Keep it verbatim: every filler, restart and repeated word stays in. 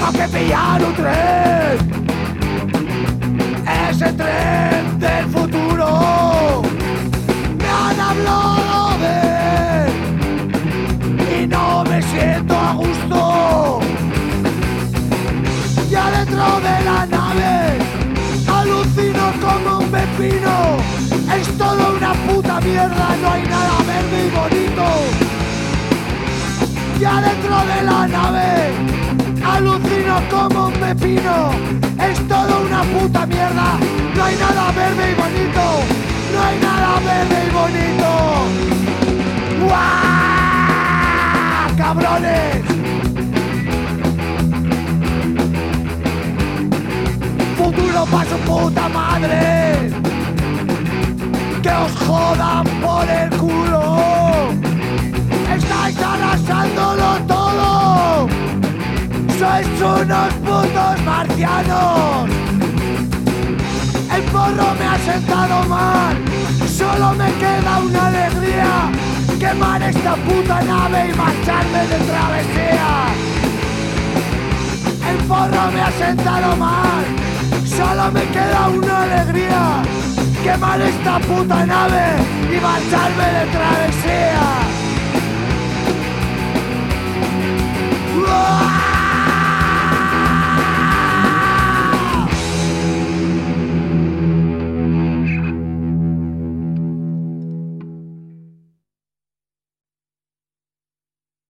tengo que pillar un tren, ese tren del futuro. Me han hablado de él y no me siento a gusto. Ya dentro de la nave alucino como un pepino. Es todo una puta mierda, no hay nada verde y bonito. Ya dentro de la nave alucino como un pepino. Es todo una puta mierda, no hay nada verde y bonito. No hay nada verde y bonito. ¡Guau! ¡Cabrones! Futuro pa' su puta madre, que os jodan por el culo. Estáis arrasándolo todo. Sois unos putos marcianos. El porro me ha sentado mal. Solo me queda una alegría: quemar esta puta nave y marcharme de travesía. El porro me ha sentado mal. Solo me queda una alegría: quemar esta puta nave y marcharme de travesía.